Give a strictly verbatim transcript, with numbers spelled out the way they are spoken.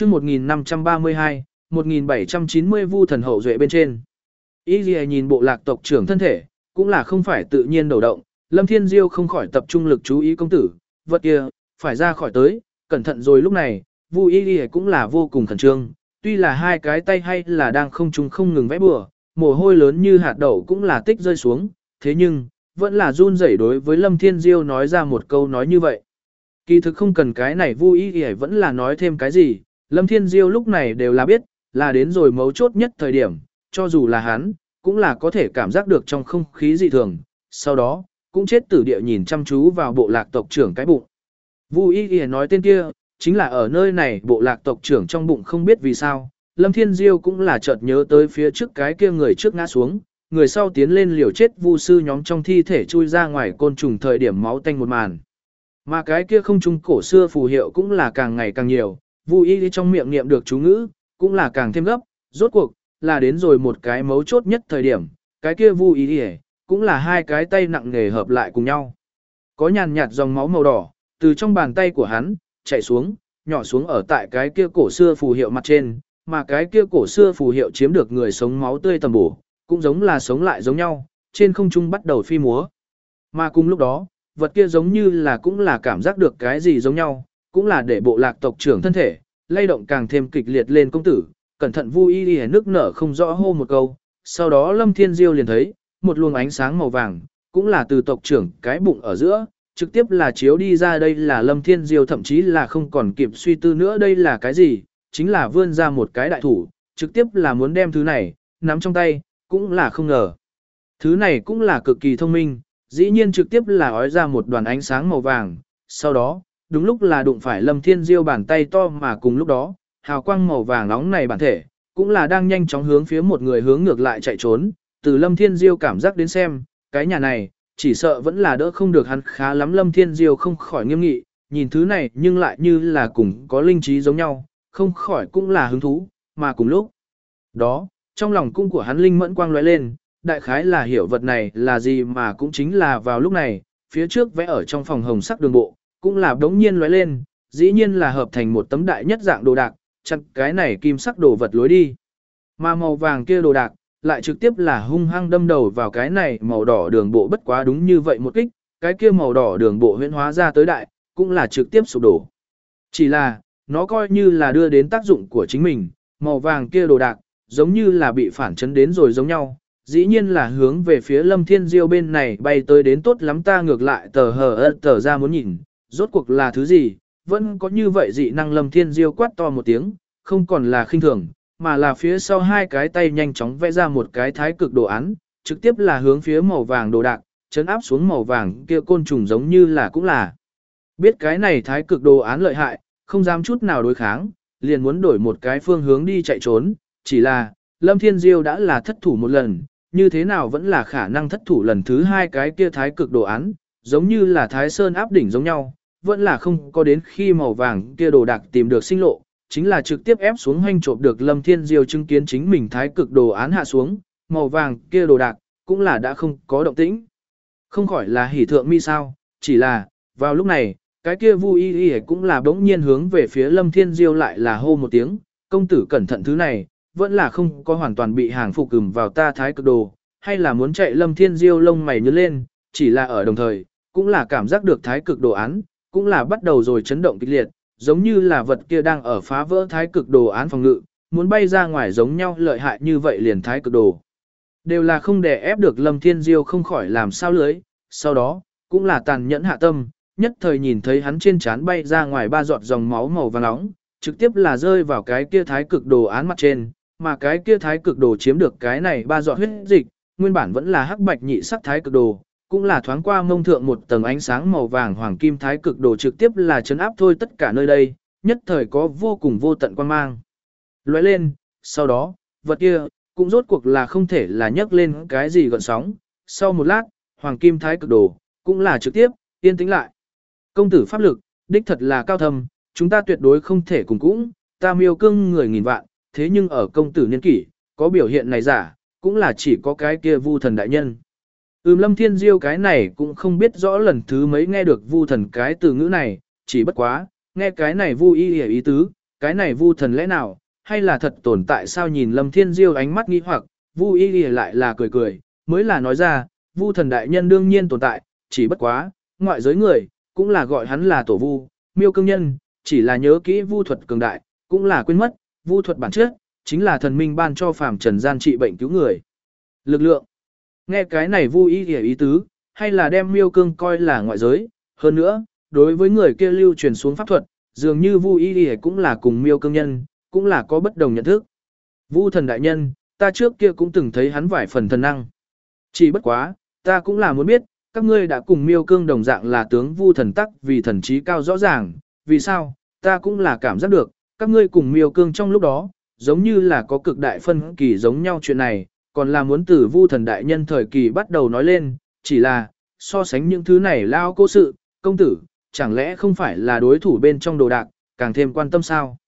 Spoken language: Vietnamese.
chương một nghìn năm trăm ba mươi hai, một nghìn bảy trăm chín mươi Vu thần hậu duệ bên trên. Y Lìa nhìn bộ lạc tộc trưởng thân thể, cũng là không phải tự nhiên đầu động, Lâm Thiên Diêu không khỏi tập trung lực chú ý công tử, vật kia, phải ra khỏi tới, cẩn thận rồi lúc này, Vu Y Lìa cũng là vô cùng khẩn trương, tuy là hai cái tay hay là đang không trung không ngừng vẽ bừa, mồ hôi lớn như hạt đậu cũng là tích rơi xuống, thế nhưng, vẫn là run rẩy đối với Lâm Thiên Diêu nói ra một câu nói như vậy. Kỳ thực không cần cái này Vu Y Lìa vẫn là nói thêm cái gì, Lâm Thiên Diêu lúc này đều là biết, là đến rồi mấu chốt nhất thời điểm, cho dù là hắn, cũng là có thể cảm giác được trong không khí dị thường, sau đó, cũng chết tử địa nhìn chăm chú vào bộ lạc tộc trưởng cái bụng. Vu Y Y nói tên kia, chính là ở nơi này bộ lạc tộc trưởng trong bụng không biết vì sao, Lâm Thiên Diêu cũng là chợt nhớ tới phía trước cái kia người trước ngã xuống, người sau tiến lên liều chết Vu sư nhóm trong thi thể chui ra ngoài côn trùng thời điểm máu tanh một màn. Mà cái kia không trung cổ xưa phù hiệu cũng là càng ngày càng nhiều, Vu Y Y trong miệng niệm được chú ngữ, cũng là càng thêm gấp, rốt cuộc là đến rồi một cái mấu chốt nhất thời điểm, cái kia Vu Y Y cũng là hai cái tay nặng nề hợp lại cùng nhau. Có nhàn nhạt dòng máu màu đỏ từ trong bàn tay của hắn chảy xuống, nhỏ xuống ở tại cái kia cổ xưa phù hiệu mặt trên, mà cái kia cổ xưa phù hiệu chiếm được người sống máu tươi tầm bổ, cũng giống là sống lại giống nhau, trên không trung bắt đầu phi múa. Mà cùng lúc đó, vật kia giống như là cũng là cảm giác được cái gì giống nhau, cũng là để bộ lạc tộc trưởng thân thể lay động càng thêm kịch liệt lên công tử, cẩn thận Vu Y Y nước nở không rõ hô một câu, sau đó Lâm Thiên Diêu liền thấy một luồng ánh sáng màu vàng, cũng là từ tộc trưởng cái bụng ở giữa, trực tiếp là chiếu đi ra. Đây là Lâm Thiên Diêu thậm chí là không còn kịp suy tư nữa đây là cái gì, chính là vươn ra một cái đại thủ, trực tiếp là muốn đem thứ này nắm trong tay, cũng là không ngờ. Thứ này cũng là cực kỳ thông minh, dĩ nhiên trực tiếp là ói ra một đoàn ánh sáng màu vàng, sau đó, đúng lúc là đụng phải Lâm Thiên Diêu bàn tay to, mà cùng lúc đó, hào quang màu vàng nóng này bản thể, cũng là đang nhanh chóng hướng phía một người hướng ngược lại chạy trốn. Từ Lâm Thiên Diêu cảm giác đến xem, cái nhà này, chỉ sợ vẫn là đỡ không được hắn khá lắm. Lâm Thiên Diêu không khỏi nghiêm nghị, nhìn thứ này nhưng lại như là cùng có linh trí giống nhau, không khỏi cũng là hứng thú, mà cùng lúc đó, trong lòng cung của hắn linh mẫn quang lóe lên, đại khái là hiểu vật này là gì, mà cũng chính là vào lúc này, phía trước vẽ ở trong phòng hồng sắc đường bộ, cũng là đống nhiên lóe lên, dĩ nhiên là hợp thành một tấm đại nhất dạng đồ đạc, chặn cái này kim sắc đồ vật lối đi. Mà màu vàng kia đồ đạc, lại trực tiếp là hung hăng đâm đầu vào cái này màu đỏ đường bộ, bất quá đúng như vậy một kích, cái kia màu đỏ đường bộ huyễn hóa ra tới đại, cũng là trực tiếp sụp đổ. Chỉ là, nó coi như là đưa đến tác dụng của chính mình, màu vàng kia đồ đạc, giống như là bị phản chấn đến rồi giống nhau, dĩ nhiên là hướng về phía Lâm Thiên Diêu bên này bay tới đến. Tốt lắm, ta ngược lại tờ hờ ơ tờ ra muốn nhìn, rốt cuộc là thứ gì, vẫn có như vậy dị năng. Lâm Thiên Diêu quát to một tiếng, không còn là khinh thường, mà là phía sau hai cái tay nhanh chóng vẽ ra một cái thái cực đồ án, trực tiếp là hướng phía màu vàng đồ đạc, chấn áp xuống màu vàng kia côn trùng. Giống như là cũng là biết cái này thái cực đồ án lợi hại, không dám chút nào đối kháng, liền muốn đổi một cái phương hướng đi chạy trốn. Chỉ là, Lâm Thiên Diêu đã là thất thủ một lần, như thế nào vẫn là khả năng thất thủ lần thứ hai. Cái kia thái cực đồ án, giống như là Thái Sơn áp đỉnh giống nhau, vẫn là không có đến khi màu vàng kia đồ đạc tìm được sinh lộ, chính là trực tiếp ép xuống hoanh trộm được. Lâm Thiên Diêu chứng kiến chính mình thái cực đồ án hạ xuống, màu vàng kia đồ đạc, cũng là đã không có động tĩnh. Không khỏi là hỉ thượng mi sao, chỉ là, vào lúc này, cái kia Vu Y Y cũng là bỗng nhiên hướng về phía Lâm Thiên Diêu lại là hô một tiếng, công tử cẩn thận, thứ này, vẫn là không có hoàn toàn bị hàng phục cừm vào ta thái cực đồ, hay là muốn chạy. Lâm Thiên Diêu lông mày nhướng lên, chỉ là ở đồng thời, cũng là cảm giác được thái cực đồ án, cũng là bắt đầu rồi chấn động kịch liệt, giống như là vật kia đang ở phá vỡ thái cực đồ án phòng ngự, muốn bay ra ngoài giống nhau. Lợi hại như vậy liền thái cực đồ đều là không đè ép được. Lâm Thiên Diêu không khỏi làm sao lưới, sau đó, cũng là tàn nhẫn hạ tâm, nhất thời nhìn thấy hắn trên trán bay ra ngoài ba giọt dòng máu màu vàng nóng, trực tiếp là rơi vào cái kia thái cực đồ án mặt trên, mà cái kia thái cực đồ chiếm được cái này ba giọt huyết dịch, nguyên bản vẫn là hắc bạch nhị sắc thái cực đồ, cũng là thoáng qua mông thượng một tầng ánh sáng màu vàng hoàng kim thái cực đồ, trực tiếp là chấn áp thôi tất cả nơi đây, nhất thời có vô cùng vô tận quan mang lóe lên. Sau đó, vật kia cũng rốt cuộc là không thể là nhấc lên cái gì gợn sóng. Sau một lát, hoàng kim thái cực đồ cũng là trực tiếp yên tĩnh lại. Công tử pháp lực đích thật là cao thâm, chúng ta tuyệt đối không thể cùng cũng, ta miêu cương người nghìn vạn, thế nhưng ở công tử niên kỷ có biểu hiện này giả, cũng là chỉ có cái kia Vu thần đại nhân. Ừm Lâm Thiên Diêu cái này cũng không biết rõ lần thứ mấy nghe được Vu thần cái từ ngữ này, chỉ bất quá, nghe cái này Vu Y Y ý tứ, cái này vu thần lẽ nào, hay là thật tồn tại sao nhìn Lâm Thiên Diêu ánh mắt nghi hoặc, Vu Y Y lại là cười cười, mới là nói ra, vu thần đại nhân đương nhiên tồn tại, chỉ bất quá, ngoại giới người, cũng là gọi hắn là tổ vu, miêu cương nhân, chỉ là nhớ kỹ vu thuật cường đại, cũng là quên mất, vu thuật bản chất, chính là thần minh ban cho phàm trần gian trị bệnh cứu người. Lực lượng. Nghe cái này Vu Y Y ý tứ, hay là đem miêu cương coi là ngoại giới, hơn nữa, đối với người kia lưu truyền xuống pháp thuật, dường như Vu Y Y cũng là cùng miêu cương nhân, cũng là có bất đồng nhận thức. Vu thần đại nhân, ta trước kia cũng từng thấy hắn vài phần thần năng. Chỉ bất quá, ta cũng là muốn biết, các ngươi đã cùng miêu cương đồng dạng là tướng vu thần tắc vì thần trí cao rõ ràng, vì sao, ta cũng là cảm giác được, các ngươi cùng miêu cương trong lúc đó, giống như là có cực đại phân kỳ giống nhau chuyện này, còn là muốn từ vu thần đại nhân thời kỳ bắt đầu nói lên, chỉ là, so sánh những thứ này lao cố sự, công tử, chẳng lẽ không phải là đối thủ bên trong đồ đạc, càng thêm quan tâm sao?